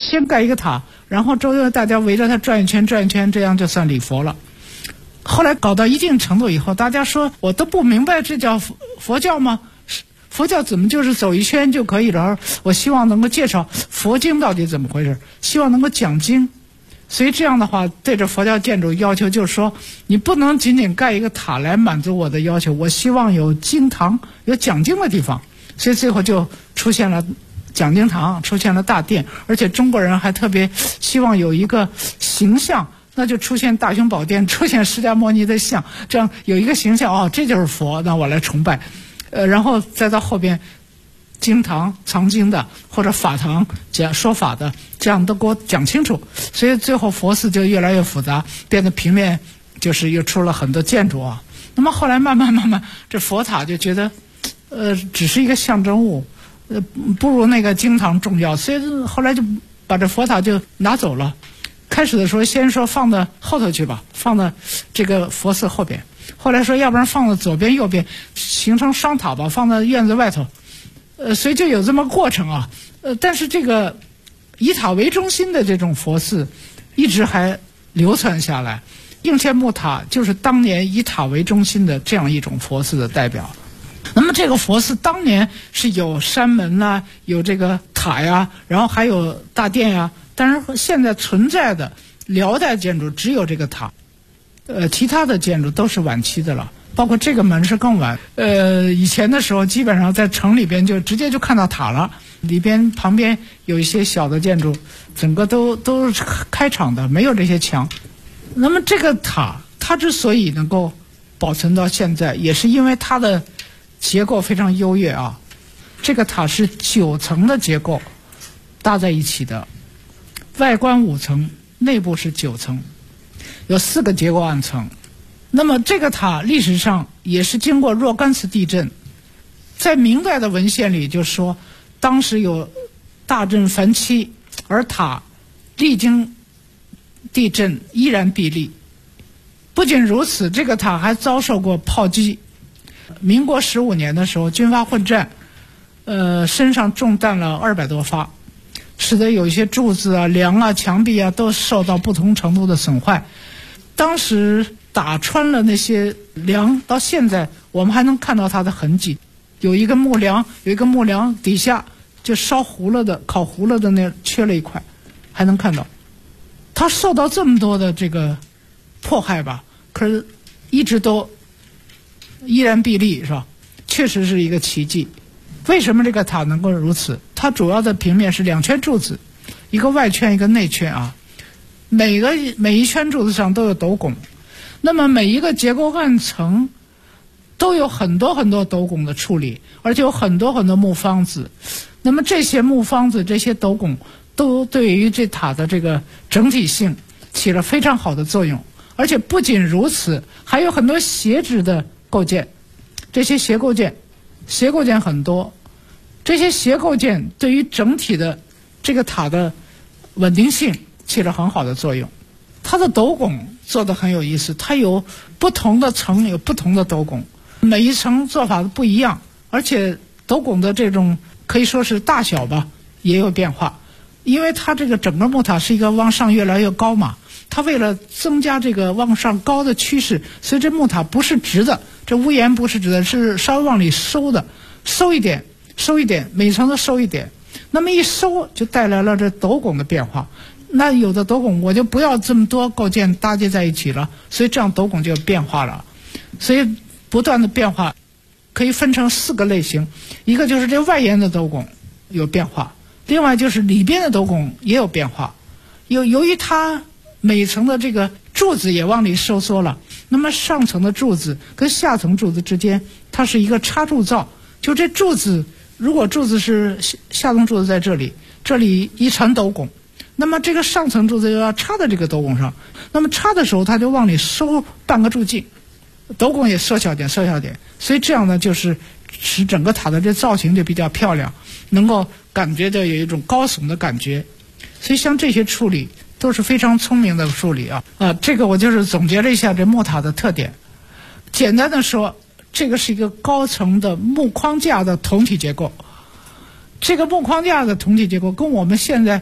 先盖一个塔，然后周围大家围着它转一圈转一圈，这样就算礼佛了。后来搞到一定程度以后，大家说我都不明白这叫佛教吗？佛教怎么就是走一圈就可以了？我希望能够介绍佛经到底怎么回事，希望能够讲经。所以这样的话，对着佛教建筑要求就是说，你不能仅仅盖一个塔来满足我的要求，我希望有经堂，有讲经的地方。所以最后就出现了讲经堂，出现了大殿，而且中国人还特别希望有一个形象，那就出现大雄宝殿，出现释迦牟尼的像，这样有一个形象，哦，这就是佛，那我来崇拜。然后再到后边经堂藏经的或者法堂讲说法的，这样都给我讲清楚。所以最后佛寺就越来越复杂，变得平面，就是又出了很多建筑啊。那么后来慢慢这佛塔就觉得只是一个象征物，不如那个经堂重要，所以后来就把这佛塔就拿走了。开始的时候先说放到后头去吧，放到这个佛寺后边，后来说要不然放到左边右边形成双塔吧，放到院子外头。所以就有这么过程啊。但是这个以塔为中心的这种佛寺一直还流传下来。应县木塔就是当年以塔为中心的这样一种佛寺的代表。那么这个佛寺当年是有山门啊，有这个塔呀，然后还有大殿呀，但是现在存在的辽代建筑只有这个塔，其他的建筑都是晚期的了，包括这个门是更晚。以前的时候基本上在城里边就直接就看到塔了，里边旁边有一些小的建筑，整个都是开敞的，没有这些墙。那么这个塔它之所以能够保存到现在，也是因为它的结构非常优越啊。这个塔是9层的结构搭在一起的，外观5层，内部是9层，有4个结构暗层。那么这个塔历史上也是经过若干次地震，在明代的文献里就说当时有大震繁期，而塔历经地震依然屹立。不仅如此，这个塔还遭受过炮击。民国15年的时候军阀混战，身上中弹了200多发，使得有一些柱子啊、梁啊、墙壁啊都受到不同程度的损坏。当时打穿了那些梁，到现在我们还能看到它的痕迹。有一个木梁底下就烧糊了的、烤糊了的那缺了一块，还能看到。它受到这么多的这个迫害吧，可是一直都依然屹立，是吧？确实是一个奇迹。为什么这个塔能够如此？它主要的平面是2圈柱子，一个外圈一个内圈啊。每一圈柱子上都有斗拱，那么每一个结构暗层都有很多很多斗拱的处理，而且有很多很多木方子。那么这些木方子、这些斗拱都对于这塔的这个整体性起了非常好的作用。而且不仅如此，还有很多斜直的构件，这些斜构件很多，这些斜构件对于整体的这个塔的稳定性起了很好的作用。它的斗拱做得很有意思，它有不同的层，有不同的斗拱，每一层做法不一样，而且斗拱的这种可以说是大小吧也有变化。因为它这个整个木塔是一个往上越来越高嘛，它为了增加这个往上高的趋势，所以这木塔不是直的，这屋檐不是直的，是稍微往里收的，收一点，每层都收一点。那么一收就带来了这斗拱的变化。那有的斗拱我就不要这么多构件搭接在一起了，所以这样斗拱就变化了。所以不断的变化可以分成4个类型，一个就是这外沿的斗拱有变化，另外就是里边的斗拱也有变化。由于它每层的这个柱子也往里收缩了，那么上层的柱子跟下层柱子之间它是一个插柱造，就这柱子，如果柱子是下层柱子在这里一层斗拱，那么这个上层柱子又要插在这个斗拱上，那么插的时候它就往里收半个柱径，斗拱也缩小点，所以这样呢就是使整个塔的这造型就比较漂亮，能够感觉到有一种高耸的感觉。所以像这些处理都是非常聪明的处理啊。这个我就是总结了一下这木塔的特点。简单的说，这个是一个高层的木框架的筒体结构。这个木框架的筒体结构跟我们现在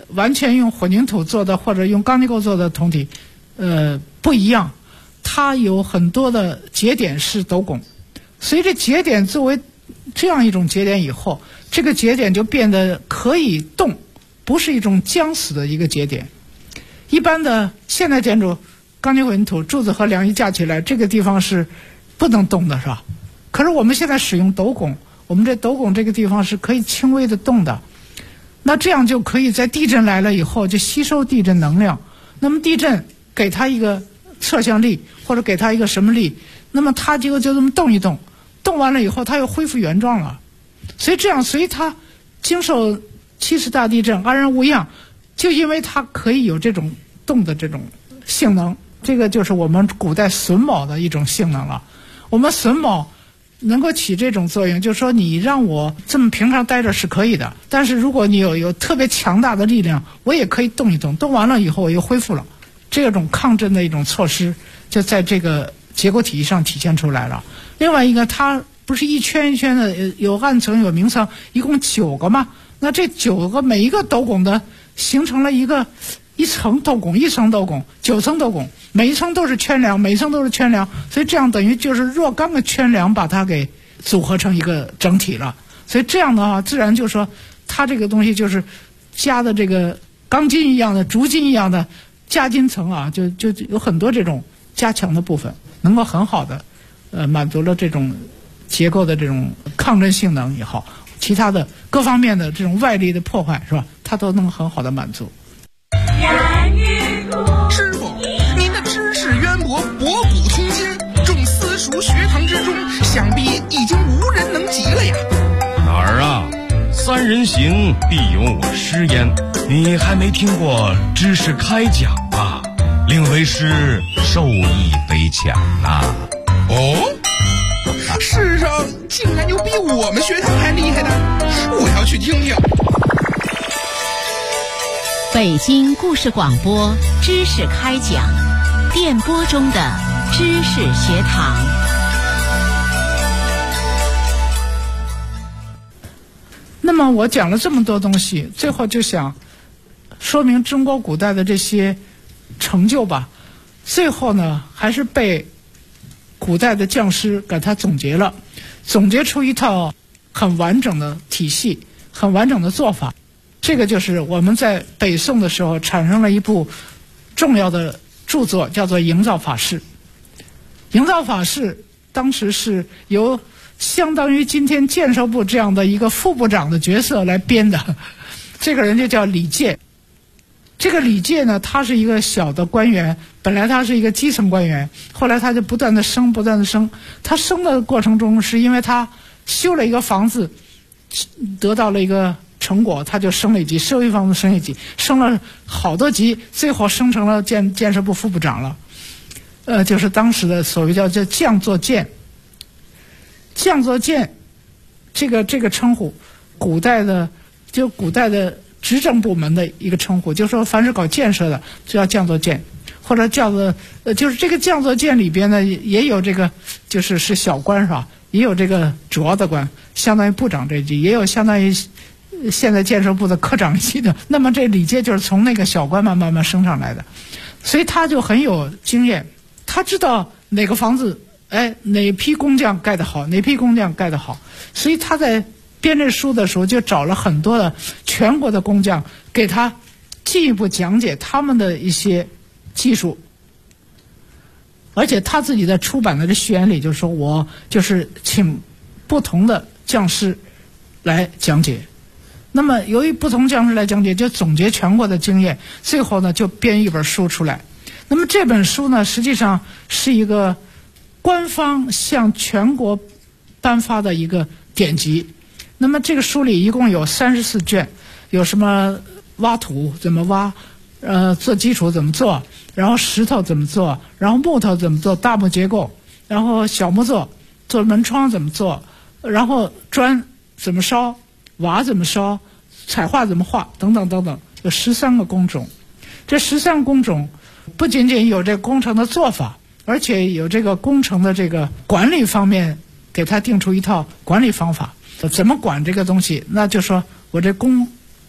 完全用混凝土做的或者用钢结构做的筒体不一样，它有很多的节点是斗拱。随着节点作为这样一种节点以后，这个节点就变得可以动，不是一种僵死的一个节点。一般的现代建筑钢结混凝土柱子和梁一架起来，这个地方是不能动的，是吧？可是我们现在使用斗拱，我们这斗拱这个地方是可以轻微的动的，那这样就可以在地震来了以后就吸收地震能量。那么地震给它一个侧向力或者给它一个什么力，那么它就这么动一动，动完了以后它又恢复原状了。所以这样，所以它经受70大地震安然无恙，就因为它可以有这种动的这种性能。这个就是我们古代榫卯的一种性能了。我们榫卯能够起这种作用，就是说你让我这么平常待着是可以的，但是如果你有特别强大的力量，我也可以动一动，动完了以后我又恢复了。这种抗震的一种措施就在这个结构体系上体现出来了。另外一个，它不是一圈一圈的，有暗层有明层，一共9个嘛，那这9个每一个斗拱的形成了一层斗拱，一层斗拱，9层斗拱，每一层都是圈梁，每一层都是圈梁，所以这样等于就是若干个圈梁把它给组合成一个整体了。所以这样的话，自然就说它这个东西就是加的这个钢筋一样的、竹筋一样的加筋层啊，就有很多这种加强的部分，能够很好的满足了这种结构的这种抗震性能也好，其他的各方面的这种外力的破坏，是吧？它都能很好的满足。 师傅，您的知识渊博，博古通今，众私塾学堂之中，想必已经无人能及了呀。 哪儿啊？三人行，必有我师焉。你还没听过知识开讲吧？令为师受益匪浅呐。 哦，世上竟然有比我们学堂还厉害的，我要去听听。 北京故事广播知识开讲，电波中的知识学堂。 那么我讲了这么多东西，最后就想说明中国古代的这些成就吧。最后呢，还是被古代的匠师给他总结出一套很完整的体系，很完整的做法。这个就是我们在北宋的时候产生了一部重要的著作，叫做《营造法式》。《营造法式》当时是由相当于今天建设部这样的一个副部长的角色来编的，这个人就叫李介。这个李介呢，他是一个小的官员，本来他是一个基层官员，后来他就不断的升。他升的过程中，是因为他修了一个房子，得到了一个成果，他就升了一级，社会房子升一级，升了好多级，最后升成了建设部副部长了。就是当时的所谓叫匠作监。匠作监这个称呼，古代的执政部门的一个称呼，就是说凡是搞建设的就叫匠作监，或者叫做就是这个匠作监里边呢也有这个就是小官，是吧？也有这个主要的官，相当于部长这一级，也有相当于现在建设部的科长级的。那么这李介就是从那个小官慢慢升上来的，所以他就很有经验，他知道哪个房子哪批工匠盖得好，哪批工匠盖得好，所以他在编这书的时候就找了很多的全国的工匠，给他进一步讲解他们的一些技术。而且他自己在出版的这序言里就说，我就是请不同的匠师来讲解。那么由于不同匠师来讲解，就总结全国的经验，最后呢就编一本书出来。那么这本书呢，实际上是一个官方向全国颁发的一个典籍。那么这个书里一共有34卷，有什么挖土怎么挖，做基础怎么做，然后石头怎么做，然后木头怎么做，大木结构，然后小木做门窗怎么做，然后砖怎么烧，瓦怎么烧，彩画怎么画，等等等等，有13个工种。这13个工种不仅仅有这工程的做法，而且有这个工程的这个管理方面，给他定出一套管理方法。怎么管这个东西？那就说我这工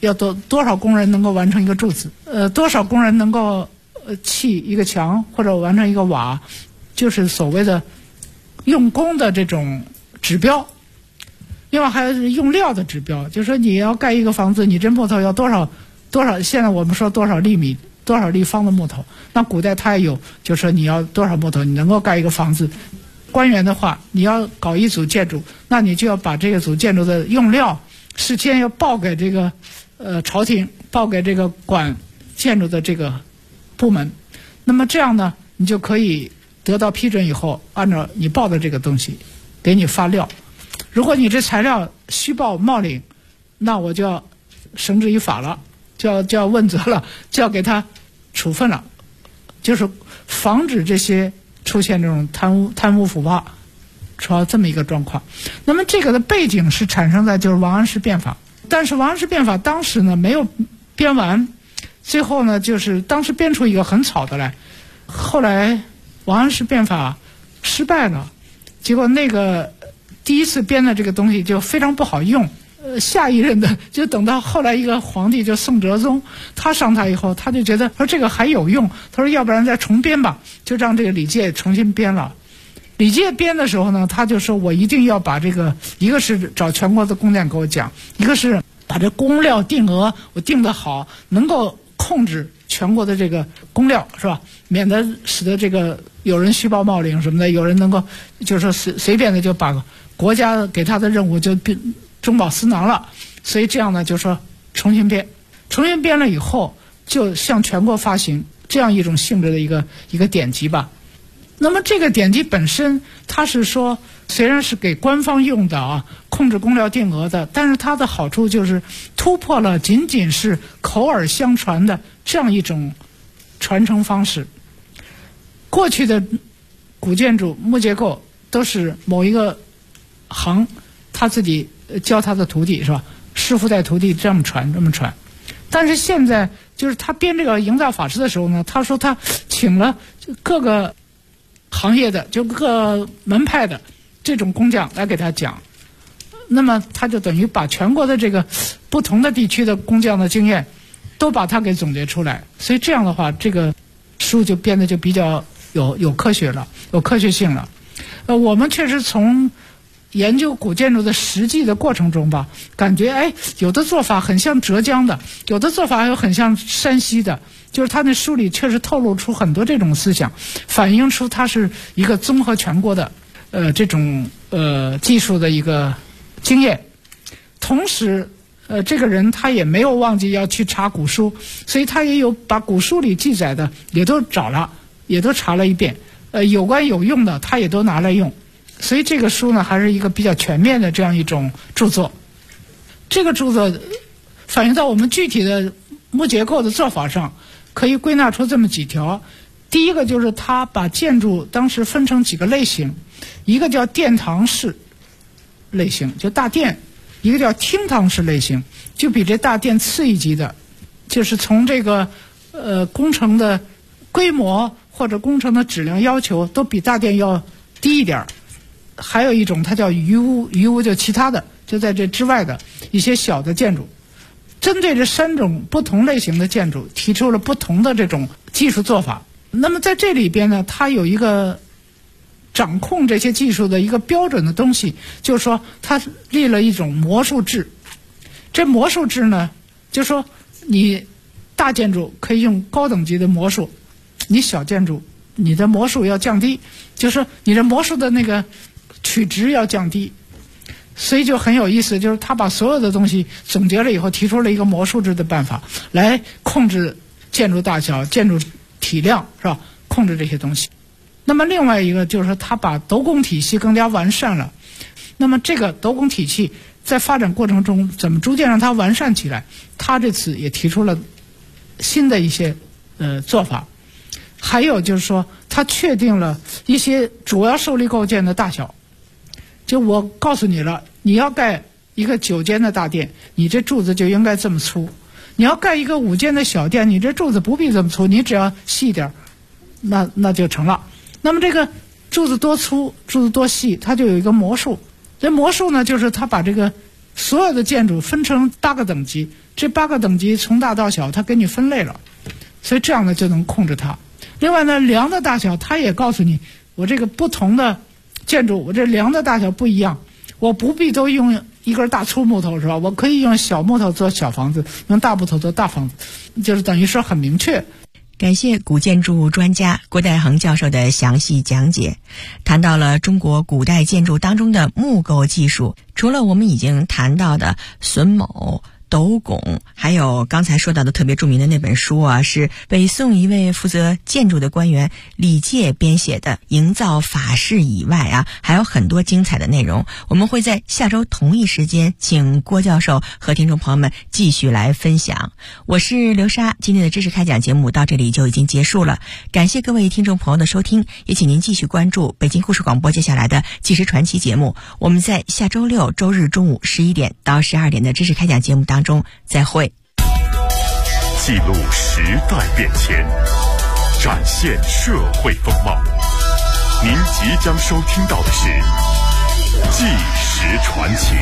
要多少工人能够完成一个柱子，多少工人能够砌一个墙或者完成一个瓦，就是所谓的用工的这种指标。另外还有用料的指标，就是说你要盖一个房子，你这木头要多少，现在我们说多少粒米多少立方的木头，那古代它也有，就是说你要多少木头你能够盖一个房子。官员的话，你要搞一组建筑，那你就要把这个组建筑的用料事先要报给这个朝廷，报给这个管建筑的这个部门。那么这样呢，你就可以得到批准以后，按照你报的这个东西给你发料。如果你这材料虚报冒领，那我就要绳之以法了，就要问责了，就要给他处分了，就是防止这些出现这种贪污腐败，主要这么一个状况。那么这个的背景是产生在就是王安石变法，但是王安石变法当时呢没有编完，最后呢就是当时编出一个很草的来，后来王安石变法失败了，结果那个第一次编的这个东西就非常不好用。下一任的就等到后来一个皇帝就宋哲宗，他上台以后，他就觉得说这个还有用，他说要不然再重编吧，就让这个李诫重新编了。李诫编的时候呢，他就说我一定要把这个，一个是找全国的工匠给我讲，一个是把这工料定额我定得好，能够控制全国的这个工料，是吧？免得使得这个有人虚报冒领什么的，有人能够就是说随便的就把国家给他的任务就中饱私囊了。所以这样呢，就说重新编了以后，就向全国发行这样一种性质的一个典籍吧。那么这个典籍本身，它是说虽然是给官方用的啊，控制工料定额的，但是它的好处就是突破了仅仅是口耳相传的这样一种传承方式。过去的古建筑木结构都是某一个行他自己教他的徒弟，是吧？师傅带徒弟这么传。但是现在就是他编这个营造法师的时候呢，他说他请了各个行业的就各门派的这种工匠来给他讲，那么他就等于把全国的这个不同的地区的工匠的经验都把它给总结出来。所以这样的话，这个书就编得就比较有科学了，有科学性了。我们确实从研究古建筑的实际的过程中吧，感觉有的做法很像浙江的，有的做法又很像山西的，就是他那书里确实透露出很多这种思想，反映出它是一个综合全国的这种技术的一个经验。同时这个人他也没有忘记要去查古书，所以他也有把古书里记载的也都找了，也都查了一遍，有关有用的他也都拿来用。所以这个书呢，还是一个比较全面的这样一种著作。这个著作反映到我们具体的木结构的做法上，可以归纳出这么几条。第一个就是他把建筑当时分成几个类型，一个叫殿堂式类型，就大殿；一个叫厅堂式类型，就比这大殿次一级的，就是从这个工程的规模或者工程的质量要求都比大殿要低一点。还有一种它叫余屋就其他的，就在这之外的一些小的建筑。针对这3种不同类型的建筑提出了不同的这种技术做法。那么在这里边呢，它有一个掌控这些技术的一个标准的东西，就是说它立了一种魔术制。这魔术制呢，就是说你大建筑可以用高等级的魔术，你小建筑你的魔术要降低，就是说你的魔术的那个取值要降低。所以就很有意思，就是他把所有的东西总结了以后，提出了一个魔术制的办法来控制建筑大小、建筑体量，是吧？控制这些东西。那么另外一个就是说，他把斗拱体系更加完善了。那么这个斗拱体系在发展过程中怎么逐渐让它完善起来，他这次也提出了新的一些做法。还有就是说，他确定了一些主要受力构件的大小。就我告诉你了，你要盖一个9间的大殿，你这柱子就应该这么粗；你要盖一个5间的小殿，你这柱子不必这么粗，你只要细一点，那就成了。那么这个柱子多粗，柱子多细，它就有一个魔术。这魔术呢，就是它把这个所有的建筑分成8个等级， 这8个等级从大到小它给你分类了，所以这样呢就能控制它。另外呢，梁的大小它也告诉你，我这个不同的建筑，我这梁的大小不一样，我不必都用一根大粗木头是吧？我可以用小木头做小房子，用大木头做大房子，就是等于说很明确。 感谢古建筑专家郭代恒教授的详细讲解，谈到了中国古代建筑当中的木构技术。除了我们已经谈到的榫卯、斗拱，还有刚才说到的特别著名的那本书啊，是北宋一位负责建筑的官员李介编写的《营造法式》以外啊，还有很多精彩的内容。我们会在下周同一时间请郭教授和听众朋友们继续来分享。我是刘莎，今天的知识开讲节目到这里就已经结束了，感谢各位听众朋友的收听，也请您继续关注北京故事广播接下来的纪实传奇节目。我们在下周六周日中午11点到12点的知识开讲节目当中再会。 记录时代变迁，展现社会风貌。您即将收听到的是纪实传奇。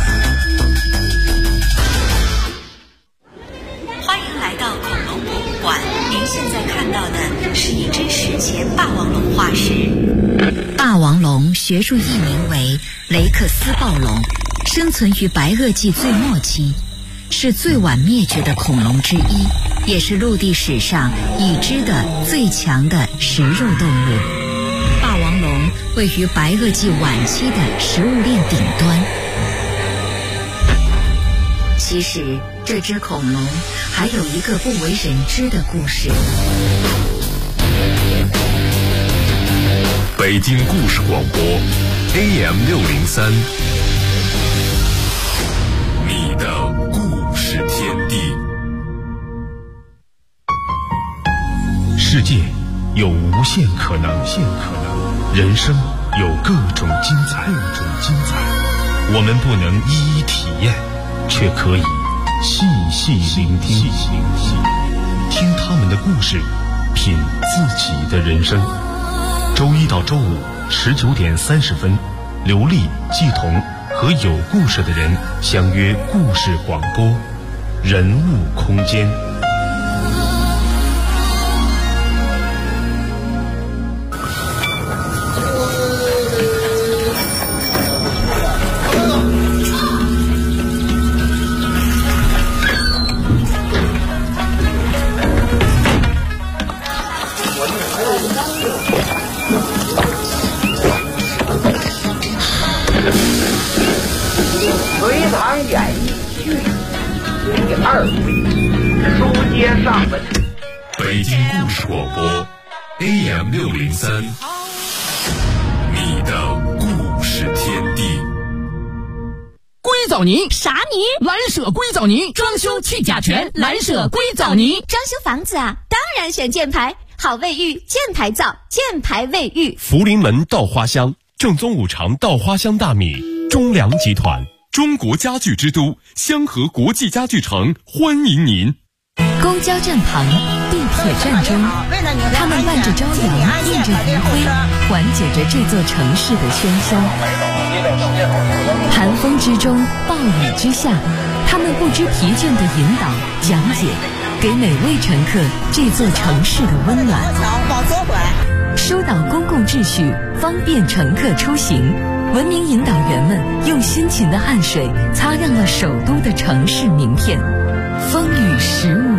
欢迎来到恐龙博物馆，您现在看到的是一只史前霸王龙化石。 霸王龙学术译名为雷克斯暴龙，生存于白垩纪最末期，是最晚灭绝的恐龙之一，也是陆地史上已知的最强的食肉动物。霸王龙位于白垩纪晚期的食物链顶端。其实这只恐龙还有一个不为人知的故事。 北京故事广播 AM603， 你的故事天地。 世界有无限可能，人生有各种精彩。我们不能一一体验，却可以细细聆听，听他们的故事，品自己的人生。周一到周五19点30分，刘丽、季彤和有故事的人相约故事广播，人物空间。 隋唐演义续第2回，书接上文。 北京故事广播 AM603， 你的故事天地。 硅藻泥啥泥？ 蓝舍硅藻泥，装修去甲醛，蓝舍硅藻泥。 装修房子啊，当然选箭牌，好卫浴，箭牌皂，箭牌卫浴。 福临门稻花香，正宗五常稻花香大米，中粮集团。 中国家具之都香河国际家具城欢迎您。 公交站旁，地铁站中，他们伴着朝阳，映着余晖，缓解着这座城市的喧嚣。寒风之中，暴雨之下，他们不知疲倦地引导、讲解，给每位乘客这座城市的温暖。疏导公共秩序，方便乘客出行。文明引导员们用辛勤的汗水擦亮了首都的城市名片。风雨15